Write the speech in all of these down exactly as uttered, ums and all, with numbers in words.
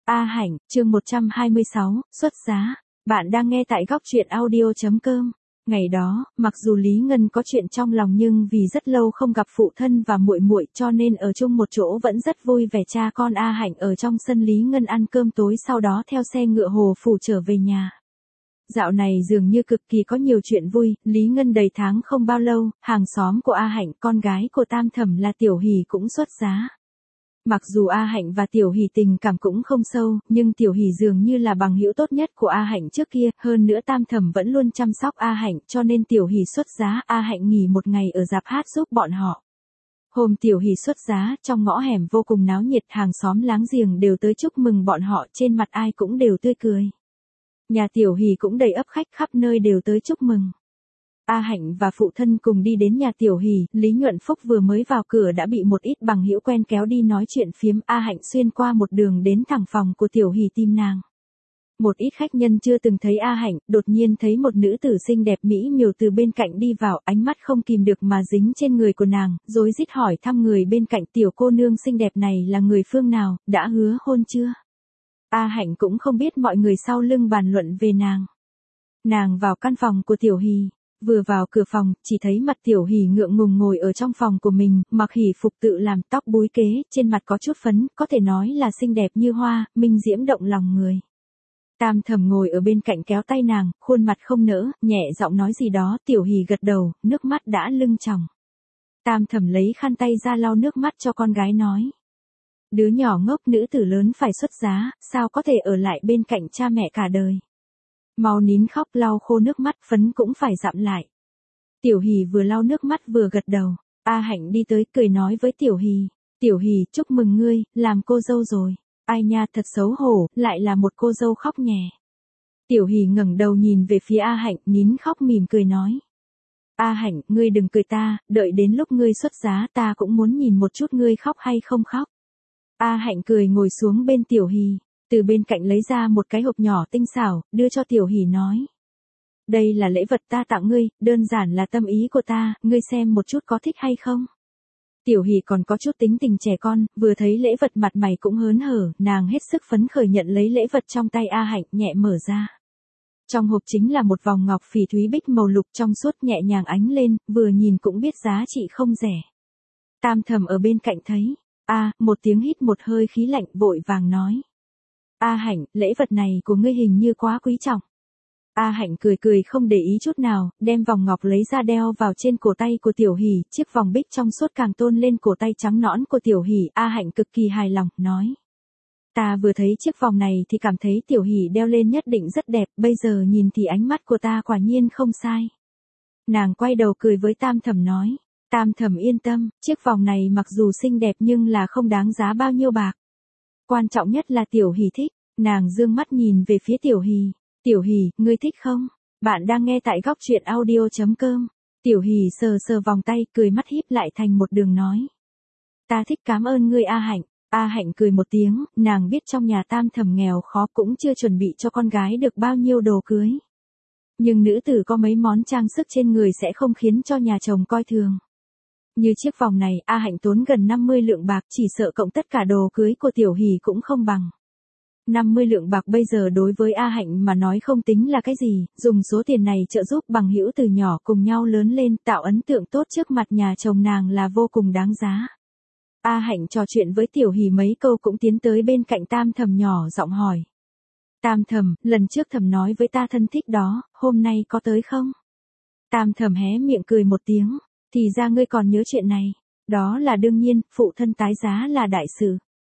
A Hạnh, chương một trăm hai mươi sáu, xuất giá. Bạn đang nghe tại góc truyện audio.com. Ngày đó, mặc dù Lý Ngân có chuyện trong lòng nhưng vì rất lâu không gặp phụ thân và muội muội cho nên ở chung một chỗ vẫn rất vui vẻ. Cha con A Hạnh ở trong sân Lý Ngân ăn cơm tối, sau đó theo xe ngựa Hồ Phủ trở về nhà. Dạo này dường như cực kỳ có nhiều chuyện vui. Lý Ngân đầy tháng không bao lâu, hàng xóm của A Hạnh, con gái của Tam Thẩm là Tiểu Hỷ cũng xuất giá. Mặc dù A Hạnh và Tiểu Hỷ tình cảm cũng không sâu, nhưng Tiểu Hỷ dường như là bằng hữu tốt nhất của A Hạnh trước kia, hơn nữa Tam Thẩm vẫn luôn chăm sóc A Hạnh, cho nên Tiểu Hỷ xuất giá, A Hạnh nghỉ một ngày ở rạp hát giúp bọn họ. Hôm Tiểu Hỷ xuất giá, trong ngõ hẻm vô cùng náo nhiệt, hàng xóm láng giềng đều tới chúc mừng bọn họ, trên mặt ai cũng đều tươi cười. Nhà Tiểu Hỷ cũng đầy ắp khách, khắp nơi đều tới chúc mừng. A Hạnh và phụ thân cùng đi đến nhà Tiểu Hỷ, Lý Nhuận Phúc vừa mới vào cửa đã bị một ít bằng hữu quen kéo đi nói chuyện phiếm. A Hạnh xuyên qua một đường đến thẳng phòng của Tiểu Hỷ tìm nàng. Một ít khách nhân chưa từng thấy A Hạnh, đột nhiên thấy một nữ tử xinh đẹp mỹ miều từ bên cạnh đi vào, ánh mắt không kìm được mà dính trên người của nàng, rối rít hỏi thăm người bên cạnh. Tiểu cô nương xinh đẹp này là người phương nào, đã hứa hôn chưa? A Hạnh cũng không biết mọi người sau lưng bàn luận về nàng. Nàng vào căn phòng của Tiểu Hỷ. Vừa vào cửa phòng, chỉ thấy mặt Tiểu Hỷ ngượng ngùng ngồi ở trong phòng của mình, mặc hỷ phục tự làm, tóc búi kế, trên mặt có chút phấn, có thể nói là xinh đẹp như hoa, minh diễm động lòng người. Tam Thẩm ngồi ở bên cạnh kéo tay nàng, khuôn mặt không nỡ, nhẹ giọng nói gì đó. Tiểu Hỷ gật đầu, nước mắt đã lưng tròng. Tam Thẩm lấy khăn tay ra lau nước mắt cho con gái nói: đứa nhỏ ngốc, nữ tử lớn phải xuất giá, sao có thể ở lại bên cạnh cha mẹ cả đời. Mau nín khóc, lau khô nước mắt, phấn cũng phải dặm lại. Tiểu Hỷ vừa lau nước mắt vừa gật đầu. A Hạnh đi tới cười nói với Tiểu Hỷ: Tiểu Hỷ, chúc mừng ngươi, làm cô dâu rồi. Ai nha, thật xấu hổ, lại là một cô dâu khóc nhè. Tiểu Hỷ ngẩng đầu nhìn về phía A Hạnh, nín khóc mỉm cười nói: A Hạnh, ngươi đừng cười ta, đợi đến lúc ngươi xuất giá ta cũng muốn nhìn một chút ngươi khóc hay không khóc. A Hạnh cười ngồi xuống bên Tiểu Hỷ. Từ bên cạnh lấy ra một cái hộp nhỏ tinh xảo, đưa cho Tiểu Hỷ nói: đây là lễ vật ta tặng ngươi, đơn giản là tâm ý của ta, ngươi xem một chút có thích hay không. Tiểu Hỷ còn có chút tính tình trẻ con, vừa thấy lễ vật mặt mày cũng hớn hở, nàng hết sức phấn khởi nhận lấy lễ vật trong tay A Hạnh, nhẹ mở ra. Trong hộp chính là một vòng ngọc phỉ thúy bích màu lục trong suốt, nhẹ nhàng ánh lên, vừa nhìn cũng biết giá trị không rẻ. Tam Thẩm ở bên cạnh thấy, a, một tiếng hít một hơi khí lạnh, vội vàng nói: A Hạnh, lễ vật này của ngươi hình như quá quý trọng. A Hạnh cười cười không để ý chút nào, đem vòng ngọc lấy ra đeo vào trên cổ tay của Tiểu Hỷ, chiếc vòng bích trong suốt càng tôn lên cổ tay trắng nõn của Tiểu Hỷ. A Hạnh cực kỳ hài lòng, nói: ta vừa thấy chiếc vòng này thì cảm thấy Tiểu Hỷ đeo lên nhất định rất đẹp, bây giờ nhìn thì ánh mắt của ta quả nhiên không sai. Nàng quay đầu cười với Tam Thẩm nói: Tam Thẩm yên tâm, chiếc vòng này mặc dù xinh đẹp nhưng là không đáng giá bao nhiêu bạc. Quan trọng nhất là Tiểu Hỷ thích. Nàng dương mắt nhìn về phía Tiểu Hỷ. Tiểu Hỷ, ngươi thích không? Bạn đang nghe tại góc truyện audio.com. Tiểu Hỷ sờ sờ vòng tay, cười mắt híp lại thành một đường nói: ta thích, cảm ơn ngươi A Hạnh. A Hạnh cười một tiếng, nàng biết trong nhà Tam Thẩm nghèo khó, cũng chưa chuẩn bị cho con gái được bao nhiêu đồ cưới. Nhưng nữ tử có mấy món trang sức trên người sẽ không khiến cho nhà chồng coi thường. Như chiếc vòng này, A Hạnh tốn gần năm mươi lượng bạc, chỉ sợ cộng tất cả đồ cưới của Tiểu Hỷ cũng không bằng. năm mươi lượng bạc bây giờ đối với A Hạnh mà nói không tính là cái gì, dùng số tiền này trợ giúp bằng hữu từ nhỏ cùng nhau lớn lên, tạo ấn tượng tốt trước mặt nhà chồng nàng là vô cùng đáng giá. A Hạnh trò chuyện với Tiểu Hỷ mấy câu cũng tiến tới bên cạnh Tam Thẩm nhỏ giọng hỏi: Tam Thẩm, lần trước Thẩm nói với ta thân thích đó, hôm nay có tới không? Tam Thẩm hé miệng cười một tiếng: thì ra ngươi còn nhớ chuyện này. Đó là đương nhiên, phụ thân tái giá là đại sự.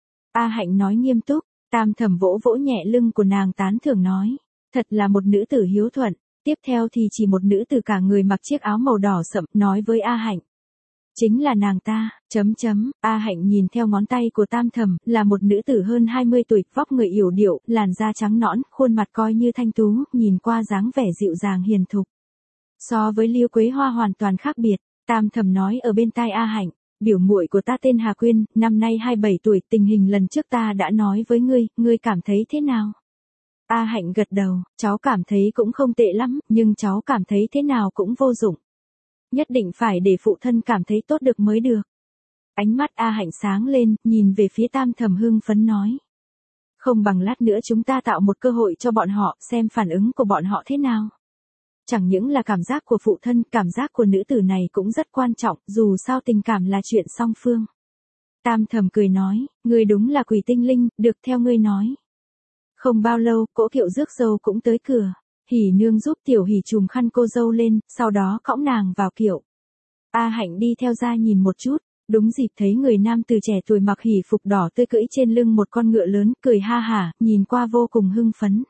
A Hạnh nói nghiêm túc. Tam Thẩm vỗ vỗ nhẹ lưng của nàng tán thưởng nói: thật là một nữ tử hiếu thuận. Tiếp theo thì chỉ một nữ tử cả người mặc chiếc áo màu đỏ sậm, nói với A Hạnh: chính là nàng ta, chấm chấm. A Hạnh nhìn theo ngón tay của Tam Thẩm, là một nữ tử hơn hai mươi tuổi, vóc người yểu điệu, làn da trắng nõn, khuôn mặt coi như thanh tú, nhìn qua dáng vẻ dịu dàng hiền thục. So với Lưu Quế Hoa hoàn toàn khác biệt. Tam Thẩm nói ở bên tai A Hạnh: biểu muội của ta tên Hà Quyên, năm nay hai mươi bảy tuổi, tình hình lần trước ta đã nói với ngươi, ngươi cảm thấy thế nào? A Hạnh gật đầu, cháu cảm thấy cũng không tệ lắm, nhưng cháu cảm thấy thế nào cũng vô dụng. Nhất định phải để phụ thân cảm thấy tốt được mới được. Ánh mắt A Hạnh sáng lên, nhìn về phía Tam Thẩm hưng phấn nói: Không bằng lát nữa chúng ta tạo một cơ hội cho bọn họ, xem phản ứng của bọn họ thế nào. Chẳng những là cảm giác của phụ thân, cảm giác của nữ tử này cũng rất quan trọng, dù sao tình cảm là chuyện song phương. Tam Thầm cười nói, ngươi đúng là quỷ tinh linh, được theo ngươi nói. Không bao lâu, cỗ kiệu rước dâu cũng tới cửa. Hỉ nương giúp Tiểu Hỉ trùm khăn cô dâu lên, sau đó cõng nàng vào kiệu. A Hạnh đi theo ra nhìn một chút, đúng dịp thấy người nam từ trẻ tuổi mặc hỉ phục đỏ tươi cưỡi trên lưng một con ngựa lớn, cười ha hả, nhìn qua vô cùng hưng phấn.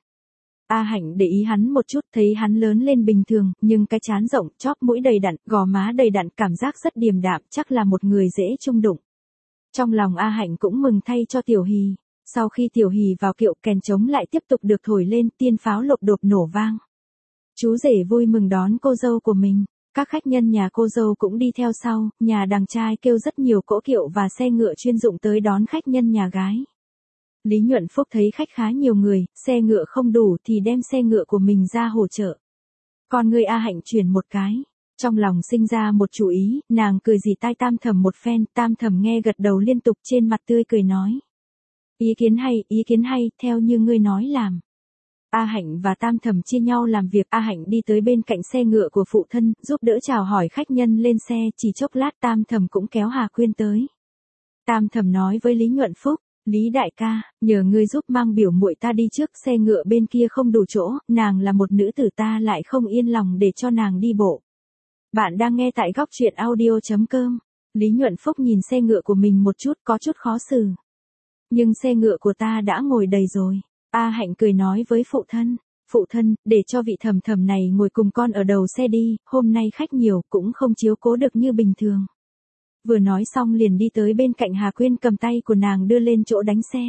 A Hạnh để ý hắn một chút, thấy hắn lớn lên bình thường, nhưng cái trán rộng, chóp mũi đầy đặn, gò má đầy đặn, cảm giác rất điềm đạm, chắc là một người dễ chung đụng. Trong lòng A Hạnh cũng mừng thay cho Tiểu Hỉ. Sau khi Tiểu Hỉ vào kiệu, kèn trống lại tiếp tục được thổi lên, tiên pháo lộp độp nổ vang. Chú rể vui mừng đón cô dâu của mình. Các khách nhân nhà cô dâu cũng đi theo sau, nhà đằng trai kêu rất nhiều cỗ kiệu và xe ngựa chuyên dụng tới đón khách nhân nhà gái. Lý Nhuận Phúc thấy khách khá nhiều người, xe ngựa không đủ thì đem xe ngựa của mình ra hỗ trợ. Con người A Hạnh chuyển một cái. Trong lòng sinh ra một chủ ý, nàng cười rì tai Tam Thầm một phen, Tam Thầm nghe gật đầu liên tục, trên mặt tươi cười nói. Ý kiến hay, ý kiến hay, theo như ngươi nói làm. A Hạnh và Tam Thầm chia nhau làm việc, A Hạnh đi tới bên cạnh xe ngựa của phụ thân, giúp đỡ chào hỏi khách nhân lên xe, chỉ chốc lát Tam Thầm cũng kéo Hà Quyên tới. Tam Thầm nói với Lý Nhuận Phúc, Lý đại ca, nhờ ngươi giúp mang biểu muội ta đi trước, xe ngựa bên kia không đủ chỗ, nàng là một nữ tử ta lại không yên lòng để cho nàng đi bộ. Bạn đang nghe tại góc truyện audio chấm com. Lý Nhuận Phúc nhìn xe ngựa của mình một chút, có chút khó xử. Nhưng xe ngựa của ta đã ngồi đầy rồi. A Hạnh cười nói với phụ thân, phụ thân, để cho vị Thầm Thầm này ngồi cùng con ở đầu xe đi, hôm nay khách nhiều cũng không chiếu cố được như bình thường. Vừa nói xong liền đi tới bên cạnh Hà Quyên, cầm tay của nàng đưa lên chỗ đánh xe.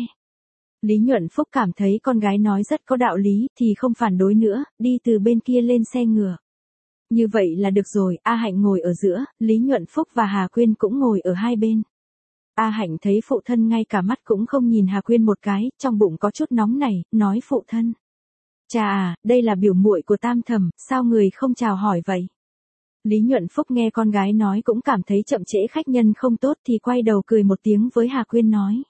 Lý Nhuận Phúc cảm thấy con gái nói rất có đạo lý, thì không phản đối nữa, đi từ bên kia lên xe ngựa. Như vậy là được rồi, A Hạnh ngồi ở giữa, Lý Nhuận Phúc và Hà Quyên cũng ngồi ở hai bên. A Hạnh thấy phụ thân ngay cả mắt cũng không nhìn Hà Quyên một cái, trong bụng có chút nóng này, nói phụ thân. Chà à, đây là biểu muội của Tam Thầm, sao người không chào hỏi vậy? Lý Nhuận Phúc nghe con gái nói cũng cảm thấy chậm trễ khách nhân không tốt thì quay đầu cười một tiếng với Hà Quyên nói.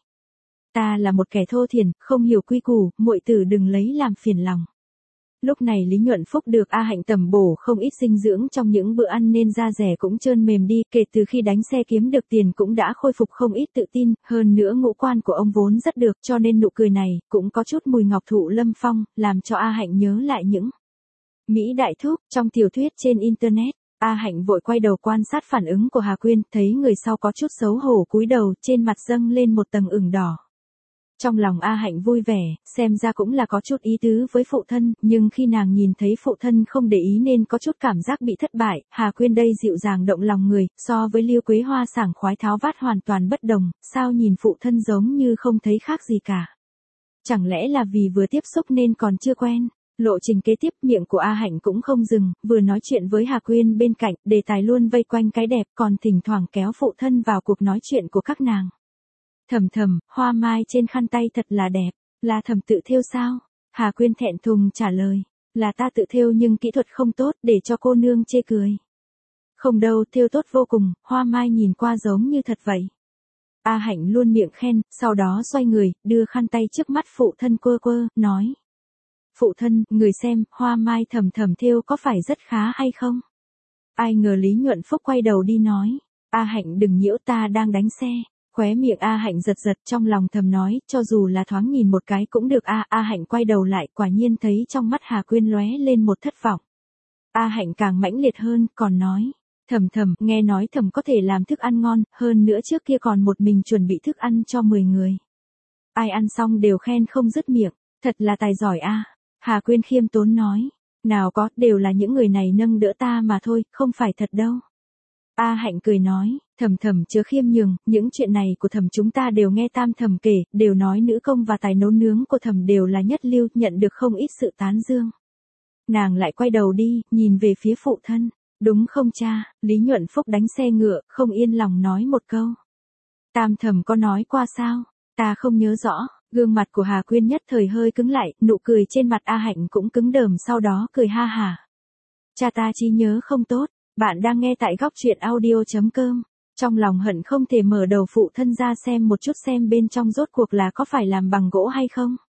Ta là một kẻ thô thiển, không hiểu quy củ, muội tử đừng lấy làm phiền lòng. Lúc này Lý Nhuận Phúc được A Hạnh tầm bổ không ít dinh dưỡng trong những bữa ăn nên da rẻ cũng trơn mềm đi, kể từ khi đánh xe kiếm được tiền cũng đã khôi phục không ít tự tin, hơn nữa ngũ quan của ông vốn rất được, cho nên nụ cười này cũng có chút mùi ngọc thụ lâm phong, làm cho A Hạnh nhớ lại những Mỹ đại thúc trong tiểu thuyết trên internet. A Hạnh vội quay đầu quan sát phản ứng của Hà Quyên, thấy người sau có chút xấu hổ cúi đầu, trên mặt dâng lên một tầng ửng đỏ. Trong lòng A Hạnh vui vẻ, xem ra cũng là có chút ý tứ với phụ thân, nhưng khi nàng nhìn thấy phụ thân không để ý nên có chút cảm giác bị thất bại. Hà Quyên đây dịu dàng động lòng người, so với Liêu Quế Hoa sảng khoái tháo vát hoàn toàn bất đồng, sao nhìn phụ thân giống như không thấy khác gì cả. Chẳng lẽ là vì vừa tiếp xúc nên còn chưa quen? Lộ trình kế tiếp, miệng của A Hạnh cũng không dừng, vừa nói chuyện với Hà Quyên bên cạnh, đề tài luôn vây quanh cái đẹp, còn thỉnh thoảng kéo phụ thân vào cuộc nói chuyện của các nàng. Thầm Thầm, hoa mai trên khăn tay thật là đẹp, là Thầm tự thêu sao? Hà Quyên thẹn thùng trả lời, là ta tự thêu nhưng kỹ thuật không tốt, để cho cô nương chê cười. Không đâu, thêu tốt vô cùng, hoa mai nhìn qua giống như thật vậy. A Hạnh luôn miệng khen, sau đó xoay người, đưa khăn tay trước mắt phụ thân quơ quơ, nói. Phụ thân, người xem, hoa mai Thầm Thầm thêu có phải rất khá hay không? Ai ngờ Lý Nhuận Phúc quay đầu đi nói, A Hạnh đừng nhiễu, ta đang đánh xe. Khóe miệng A Hạnh giật giật, trong lòng thầm nói, cho dù là thoáng nhìn một cái cũng được. A A Hạnh quay đầu lại, quả nhiên thấy trong mắt Hà Quyên lóe lên một thất vọng. A Hạnh càng mãnh liệt hơn, còn nói, Thầm Thầm, nghe nói Thầm có thể làm thức ăn ngon, hơn nữa trước kia còn một mình chuẩn bị thức ăn cho mười người. Ai ăn xong đều khen không dứt miệng, thật là tài giỏi a. Hà Quyên khiêm tốn nói, nào có, đều là những người này nâng đỡ ta mà thôi, không phải thật đâu. A Hạnh cười nói, Thầm Thầm chớ khiêm nhường, những chuyện này của Thầm chúng ta đều nghe Tam Thầm kể, đều nói nữ công và tài nấu nướng của Thầm đều là nhất lưu, nhận được không ít sự tán dương. Nàng lại quay đầu đi, nhìn về phía phụ thân, đúng không cha? Lý Nhuận Phúc đánh xe ngựa, không yên lòng nói một câu. Tam Thầm có nói qua sao? Ta không nhớ rõ. Gương mặt của Hà Quyên nhất thời hơi cứng lại, nụ cười trên mặt A Hạnh cũng cứng đờm, sau đó cười ha hả. Cha ta trí nhớ không tốt. Bạn đang nghe tại góc truyện audio chấm com. Trong lòng hận không thể mở đầu phụ thân ra xem một chút xem bên trong rốt cuộc là có phải làm bằng gỗ hay không.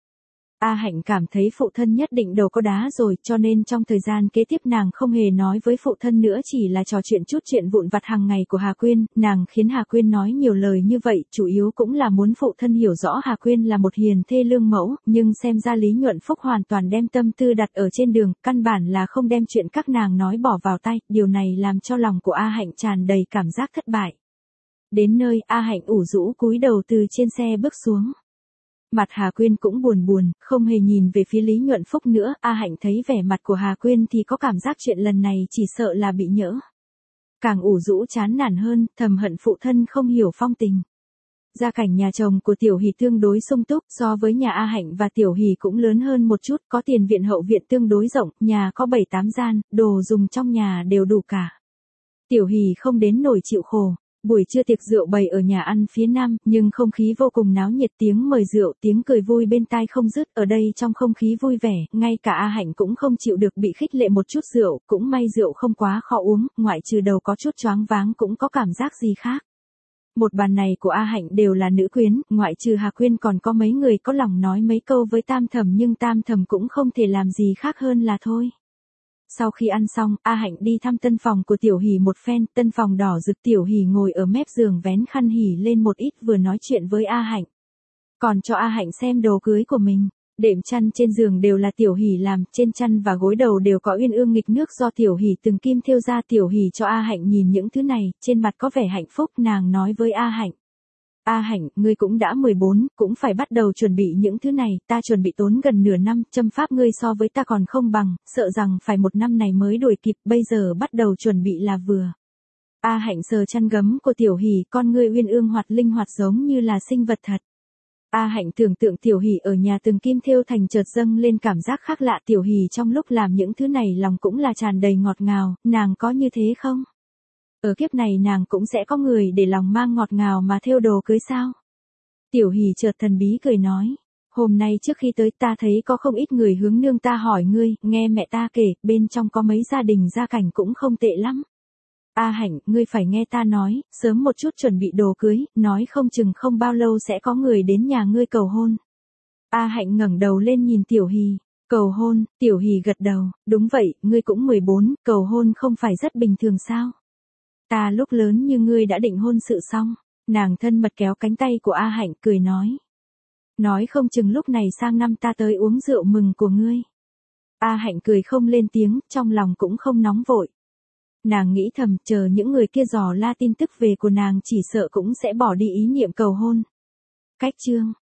A Hạnh cảm thấy phụ thân nhất định đầu có đá rồi, cho nên trong thời gian kế tiếp nàng không hề nói với phụ thân nữa, chỉ là trò chuyện chút chuyện vụn vặt hàng ngày của Hà Quyên. Nàng khiến Hà Quyên nói nhiều lời như vậy, chủ yếu cũng là muốn phụ thân hiểu rõ Hà Quyên là một hiền thê lương mẫu, nhưng xem ra Lý Nhuận Phúc hoàn toàn đem tâm tư đặt ở trên đường, căn bản là không đem chuyện các nàng nói bỏ vào tay, điều này làm cho lòng của A Hạnh tràn đầy cảm giác thất bại. Đến nơi, A Hạnh ủ rũ cúi đầu từ trên xe bước xuống. Mặt Hà Quyên cũng buồn buồn, không hề nhìn về phía Lý Nhuận Phúc nữa. A Hạnh thấy vẻ mặt của Hà Quyên thì có cảm giác chuyện lần này chỉ sợ là bị nhỡ. Càng ủ rũ chán nản hơn, thầm hận phụ thân không hiểu phong tình. Gia cảnh nhà chồng của Tiểu Hỷ tương đối sung túc, so với nhà A Hạnh và Tiểu Hỷ cũng lớn hơn một chút, có tiền viện hậu viện tương đối rộng, nhà có bảy tám gian, đồ dùng trong nhà đều đủ cả. Tiểu Hỷ không đến nổi chịu khổ. Buổi trưa tiệc rượu bày ở nhà ăn phía nam, nhưng không khí vô cùng náo nhiệt, tiếng mời rượu, tiếng cười vui bên tai không dứt. Ở đây trong không khí vui vẻ, ngay cả A Hạnh cũng không chịu được bị khích lệ một chút rượu, cũng may rượu không quá khó uống, ngoại trừ đầu có chút choáng váng cũng có cảm giác gì khác. Một bàn này của A Hạnh đều là nữ quyến, ngoại trừ Hà Quyên còn có mấy người có lòng nói mấy câu với Tam Thẩm, nhưng Tam Thẩm cũng không thể làm gì khác hơn là thôi. Sau khi ăn xong, A Hạnh đi thăm tân phòng của Tiểu Hỷ một phen, tân phòng đỏ rực. Tiểu Hỷ ngồi ở mép giường vén khăn hỉ lên một ít vừa nói chuyện với A Hạnh. Còn cho A Hạnh xem đồ cưới của mình. Đệm chăn trên giường đều là Tiểu Hỷ làm, trên chăn và gối đầu đều có uyên ương nghịch nước do Tiểu Hỷ từng kim thêu ra. Tiểu Hỷ cho A Hạnh nhìn những thứ này, trên mặt có vẻ hạnh phúc, nàng nói với A Hạnh. A Hạnh, ngươi cũng đã mười bốn, cũng phải bắt đầu chuẩn bị những thứ này, ta chuẩn bị tốn gần nửa năm, châm pháp ngươi so với ta còn không bằng, sợ rằng phải một năm này mới đuổi kịp, bây giờ bắt đầu chuẩn bị là vừa. A Hạnh sờ chăn gấm của Tiểu Hỷ, con ngươi uyên ương hoạt linh hoạt giống như là sinh vật thật. A Hạnh tưởng tượng Tiểu Hỷ ở nhà từng kim thêu thành, chợt dâng lên cảm giác khác lạ. Tiểu Hỷ trong lúc làm những thứ này lòng cũng là tràn đầy ngọt ngào, nàng có như thế không? Ở kiếp này nàng cũng sẽ có người để lòng mang ngọt ngào mà thêu đồ cưới sao? Tiểu Hỷ chợt thần bí cười nói. Hôm nay trước khi tới ta thấy có không ít người hướng nương ta hỏi ngươi, nghe mẹ ta kể, bên trong có mấy gia đình gia cảnh cũng không tệ lắm. A Hạnh, ngươi phải nghe ta nói, sớm một chút chuẩn bị đồ cưới, nói không chừng không bao lâu sẽ có người đến nhà ngươi cầu hôn. A Hạnh ngẩng đầu lên nhìn Tiểu Hỷ. Cầu hôn? Tiểu Hỷ gật đầu, đúng vậy, ngươi cũng mười bốn, cầu hôn không phải rất bình thường sao? Ta lúc lớn như ngươi đã định hôn sự xong. Nàng thân mật kéo cánh tay của A Hạnh cười nói. Nói không chừng lúc này sang năm ta tới uống rượu mừng của ngươi. A Hạnh cười không lên tiếng, trong lòng cũng không nóng vội. Nàng nghĩ thầm, chờ những người kia dò la tin tức về của nàng chỉ sợ cũng sẽ bỏ đi ý niệm cầu hôn. Cách chương